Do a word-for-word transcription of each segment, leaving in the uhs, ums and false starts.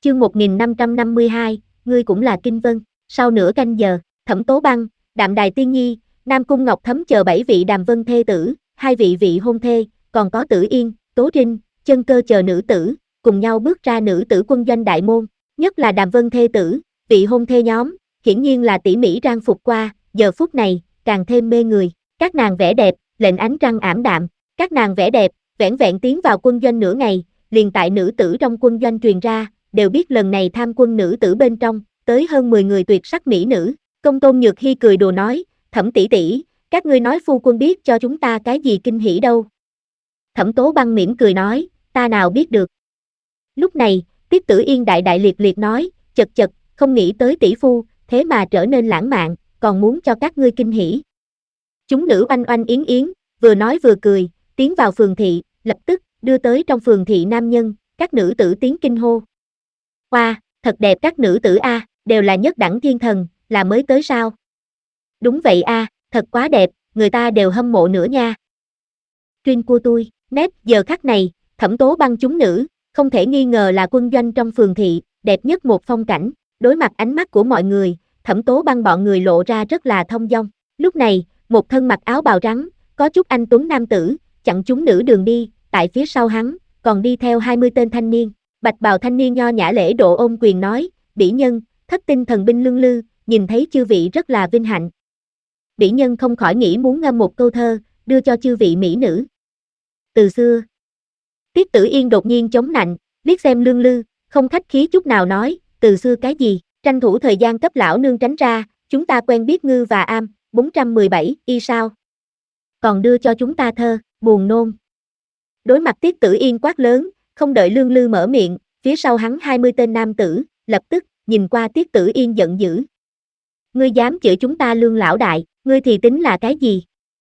chương một nghìn năm trăm năm mươi hai, ngươi cũng là Kinh Vân. Sau nửa canh giờ, Thẩm Tố Băng, Đạm Đài Tiên Nhi, Nam Cung Ngọc Thấm chờ bảy vị Đàm Vân thê tử, hai vị vị hôn thê, còn có Tử Yên, Tố Trinh, Chân Cơ chờ nữ tử, cùng nhau bước ra nữ tử quân doanh đại môn. Nhất là Đàm Vân thê tử, vị hôn thê nhóm, hiển nhiên là tỉ mỉ trang phục qua, giờ phút này, càng thêm mê người. Các nàng vẻ đẹp, lệnh ánh trăng ảm đạm. Các nàng vẻ đẹp, vẻn vẹn tiến vào quân doanh nửa ngày, liền tại nữ tử trong quân doanh truyền ra, đều biết lần này tham quân nữ tử bên trong, tới hơn mười người tuyệt sắc mỹ nữ. Công Tôn Nhược Hi cười đùa nói, Thẩm tỷ tỷ, các ngươi nói phu quân biết cho chúng ta cái gì kinh hỉ đâu. Thẩm Tố Băng mỉm cười nói, ta nào biết được. Lúc này, Tiết Tử Yên đại đại liệt liệt nói, chật chật, không nghĩ tới tỷ phu, thế mà trở nên lãng mạn, còn muốn cho các ngươi kinh hỉ. Chúng nữ oanh oanh yến yến, vừa nói vừa cười, tiến vào phường thị, lập tức, đưa tới trong phường thị nam nhân, các nữ tử tiếng kinh hô. Hoa, wow, thật đẹp các nữ tử a, đều là nhất đẳng thiên thần, là mới tới sao? Đúng vậy a, à, thật quá đẹp, người ta đều hâm mộ nữa nha. Truyên của tôi, nét, giờ khắc này, Thẩm Tố Băng chúng nữ, không thể nghi ngờ là quân doanh trong phường thị, đẹp nhất một phong cảnh, đối mặt ánh mắt của mọi người, Thẩm Tố Băng bọn người lộ ra rất là thông dong. Lúc này, một thân mặc áo bào trắng, có chút anh tuấn nam tử, chặn chúng nữ đường đi, tại phía sau hắn, còn đi theo hai mươi tên thanh niên. Bạch bào thanh niên nho nhã lễ độ ôm quyền nói, bỉ nhân, thất tinh thần binh Lương Lư, nhìn thấy chư vị rất là vinh hạnh. Bỉ nhân không khỏi nghĩ muốn ngâm một câu thơ, đưa cho chư vị mỹ nữ. Từ xưa, Tiết Tử Yên đột nhiên chống nạnh, liếc xem Lương Lư, không khách khí chút nào nói, từ xưa cái gì, tranh thủ thời gian cấp lão nương tránh ra, chúng ta quen biết ngư và am, bốn trăm mười bảy, y sao? Còn đưa cho chúng ta thơ, buồn nôn. Đối mặt Tiết Tử Yên quát lớn, không đợi Lương Lư mở miệng, phía sau hắn hai mươi tên nam tử, lập tức, nhìn qua Tiết Tử Yên giận dữ. Ngươi dám chửi chúng ta Lương lão đại, ngươi thì tính là cái gì?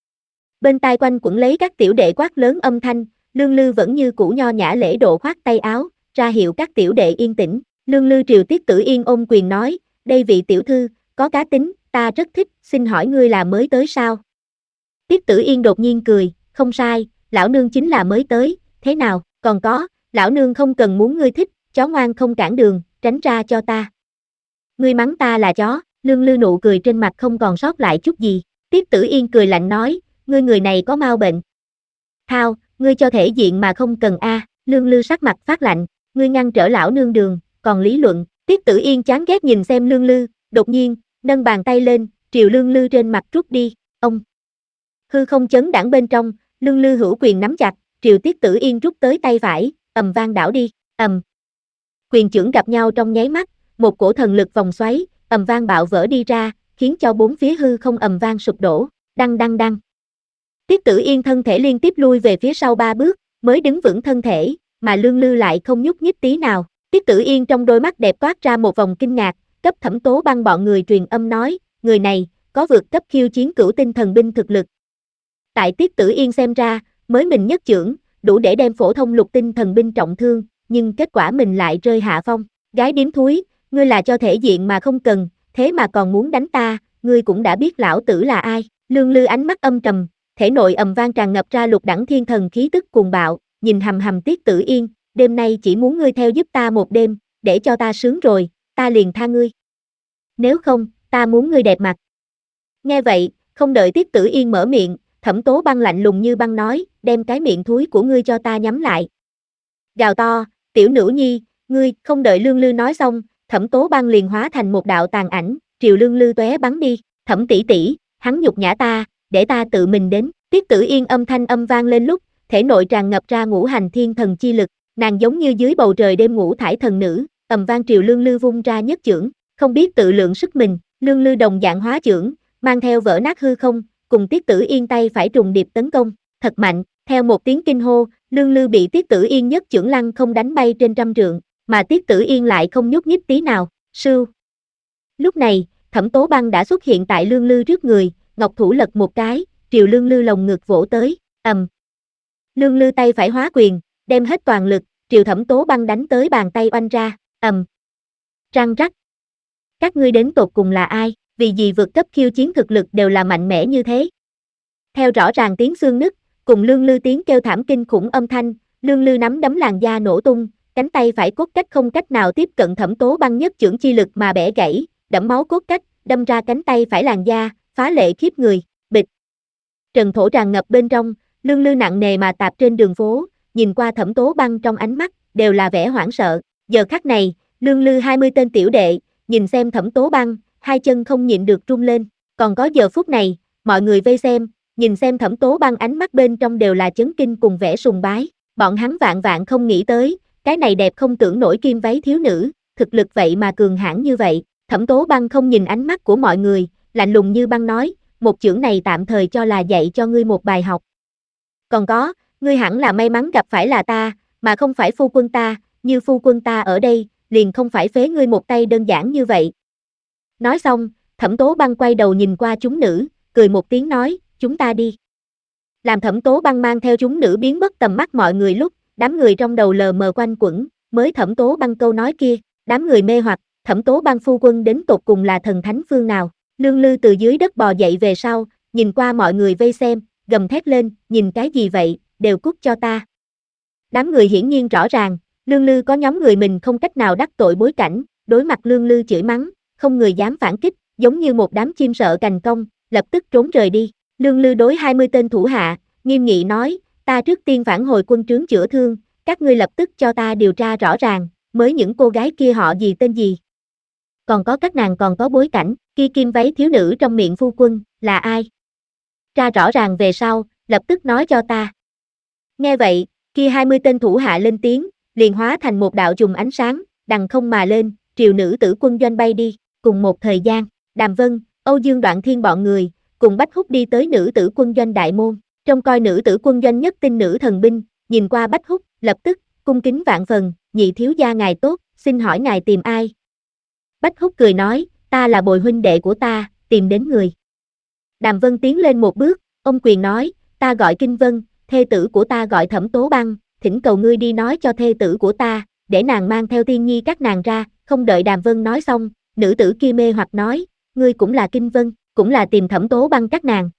Bên tai quanh quẩn lấy các tiểu đệ quát lớn âm thanh, Lương Lư vẫn như cũ nho nhã lễ độ khoát tay áo, ra hiệu các tiểu đệ yên tĩnh. Lương Lư triều Tiết Tử Yên ôm quyền nói, đây vị tiểu thư, có cá tính, ta rất thích, xin hỏi ngươi là mới tới sao? Tiết Tử Yên đột nhiên cười, không sai, lão nương chính là mới tới, thế nào, còn có, lão nương không cần muốn ngươi thích, chó ngoan không cản đường, tránh ra cho ta. Ngươi mắng ta là chó, Lương Lư nụ cười trên mặt không còn sót lại chút gì. Tiết Tử Yên cười lạnh nói, ngươi người này có mau bệnh. Thao, ngươi cho thể diện mà không cần a. À. Lương Lư sắc mặt phát lạnh, ngươi ngăn trở lão nương đường, còn lý luận. Tiết Tử Yên chán ghét nhìn xem Lương Lư, đột nhiên, nâng bàn tay lên, triều Lương Lư trên mặt trút đi, ông. Hư không chấn đãng bên trong, Lương Lư hữu quyền nắm chặt, triều Tiết Tử Yên rút tới tay phải, ầm vang đảo đi, ầm. Quyền chưởng gặp nhau trong nháy mắt, một cổ thần lực vòng xoáy, ầm vang bạo vỡ đi ra, khiến cho bốn phía hư không ầm vang sụp đổ, đăng đăng đăng. Tiết Tử Yên thân thể liên tiếp lui về phía sau ba bước, mới đứng vững thân thể, mà Lương Lư lại không nhúc nhích tí nào. Tiết Tử Yên trong đôi mắt đẹp toát ra một vòng kinh ngạc, cấp Thẩm Tố Băng bọn người truyền âm nói, người này, có vượt cấp khiêu chiến cửu tinh thần binh thực lực. Tại Tiết Tử Yên xem ra, mới mình nhất chưởng, đủ để đem phổ thông lục tinh thần binh trọng thương, nhưng kết quả mình lại rơi hạ phong. Gái điếm thúi, ngươi là cho thể diện mà không cần, thế mà còn muốn đánh ta, ngươi cũng đã biết lão tử là ai. Lương Lư ánh mắt âm trầm, thể nội ầm vang tràn ngập ra lục đẳng thiên thần khí tức cuồng bạo, nhìn hầm hầm Tiết Tử Yên, đêm nay chỉ muốn ngươi theo giúp ta một đêm, để cho ta sướng rồi, ta liền tha ngươi. Nếu không, ta muốn ngươi đẹp mặt. Nghe vậy, không đợi Tiết Tử Yên mở miệng, Thẩm Tố Băng lạnh lùng như băng nói, đem cái miệng thúi của ngươi cho ta nhắm lại. Gào to, tiểu nữ nhi, ngươi, không đợi Lương Lư nói xong, Thẩm Tố Băng liền hóa thành một đạo tàn ảnh, triều Lương Lư tóe bắn đi, Thẩm tỷ tỷ, hắn nhục nhã ta, để ta tự mình đến. Tiết Tử Yên âm thanh âm vang lên lúc, thể nội tràn ngập ra ngũ hành thiên thần chi lực, nàng giống như dưới bầu trời đêm ngũ thải thần nữ, ầm vang triều Lương Lư vung ra nhất chưởng, không biết tự lượng sức mình, Lương Lư đồng dạng hóa chưởng, mang theo vỡ nát hư không, cùng Tiết Tử Yên tay phải trùng điệp tấn công, thật mạnh, theo một tiếng kinh hô, Lương Lư bị Tiết Tử Yên nhất chưởng lăng không đánh bay trên trăm trượng, mà Tiết Tử Yên lại không nhúc nhích tí nào, sưu. Lúc này, Thẩm Tố Băng đã xuất hiện tại Lương Lư trước người, ngọc thủ lật một cái, triều Lương Lư lồng ngực vỗ tới, ầm. Lương Lư tay phải hóa quyền, đem hết toàn lực, triều Thẩm Tố Băng đánh tới bàn tay oanh ra, ầm. Răng rắc. Các ngươi đến tột cùng là ai, vì gì vượt cấp khiêu chiến thực lực đều là mạnh mẽ như thế? Theo rõ ràng tiếng xương nứt, cùng Lương Lư tiếng kêu thảm kinh khủng âm thanh, Lương Lư nắm đấm làn da nổ tung, cánh tay phải cốt cách không cách nào tiếp cận Thẩm Tố Băng nhất chưởng chi lực mà bẻ gãy, đẫm máu cốt cách, đâm ra cánh tay phải làn da, phá lệ khiếp người, bịch. Trần thổ tràn ngập bên trong, lưng lư nặng nề mà tạp trên đường phố, nhìn qua Thẩm Tố Băng trong ánh mắt, đều là vẻ hoảng sợ. Giờ khắc này, lương lư hai mươi tên tiểu đệ, nhìn xem Thẩm Tố Băng, hai chân không nhịn được run lên. Còn có giờ phút này, mọi người vây xem, nhìn xem Thẩm Tố Băng ánh mắt bên trong đều là chấn kinh cùng vẻ sùng bái. Bọn hắn vạn vạn không nghĩ tới, cái này đẹp không tưởng nổi kim váy thiếu nữ, thực lực vậy mà cường hãn như vậy. Thẩm Tố Băng không nhìn ánh mắt của mọi người, lạnh lùng như băng nói, một chưởng này tạm thời cho là dạy cho ngươi một bài học. Còn có, ngươi hẳn là may mắn gặp phải là ta, mà không phải phu quân ta, như phu quân ta ở đây, liền không phải phế ngươi một tay đơn giản như vậy. Nói xong, Thẩm Tố Băng quay đầu nhìn qua chúng nữ, cười một tiếng nói, chúng ta đi. Làm Thẩm Tố Băng mang theo chúng nữ biến mất tầm mắt mọi người lúc, đám người trong đầu lờ mờ quanh quẩn, mới Thẩm Tố Băng câu nói kia, đám người mê hoặc, Thẩm Tố Băng phu quân đến tột cùng là thần thánh phương nào. Lương Lư từ dưới đất bò dậy về sau, nhìn qua mọi người vây xem, gầm thét lên, nhìn cái gì vậy, đều cút cho ta. Đám người hiển nhiên rõ ràng, Lương Lư có nhóm người mình không cách nào đắc tội bối cảnh, đối mặt Lương Lư chửi mắng, không người dám phản kích, giống như một đám chim sợ cành cong, lập tức trốn rời đi. Lương Lư đối hai mươi tên thủ hạ, nghiêm nghị nói, ta trước tiên phản hồi quân trướng chữa thương, các ngươi lập tức cho ta điều tra rõ ràng, mới những cô gái kia họ gì tên gì. Còn có các nàng còn có bối cảnh, kia kim váy thiếu nữ trong miệng phu quân, là ai? Tra rõ ràng về sau, lập tức nói cho ta. Nghe vậy, kia hai mươi tên thủ hạ lên tiếng, liền hóa thành một đạo trùng ánh sáng, đằng không mà lên, triều nữ tử quân doanh bay đi. Cùng một thời gian, Đàm Vân, Âu Dương Đoạn Thiên bọn người, cùng Bách Húc đi tới nữ tử quân doanh đại môn. Trông coi nữ tử quân doanh nhất tinh nữ thần binh, nhìn qua Bách Húc, lập tức, cung kính vạn phần, nhị thiếu gia ngài tốt, xin hỏi ngài tìm ai? Bách Húc cười nói, ta là bồi huynh đệ của ta, tìm đến người. Đàm Vân tiến lên một bước, ông quyền nói, ta gọi Kinh Vân, thê tử của ta gọi Thẩm Tố Băng, thỉnh cầu ngươi đi nói cho thê tử của ta, để nàng mang theo Tiên Nhi các nàng ra. Không đợi Đàm Vân nói xong, nữ tử kia mê hoặc nói, ngươi cũng là Kinh Vân, cũng là tìm Thẩm Tố Băng các nàng.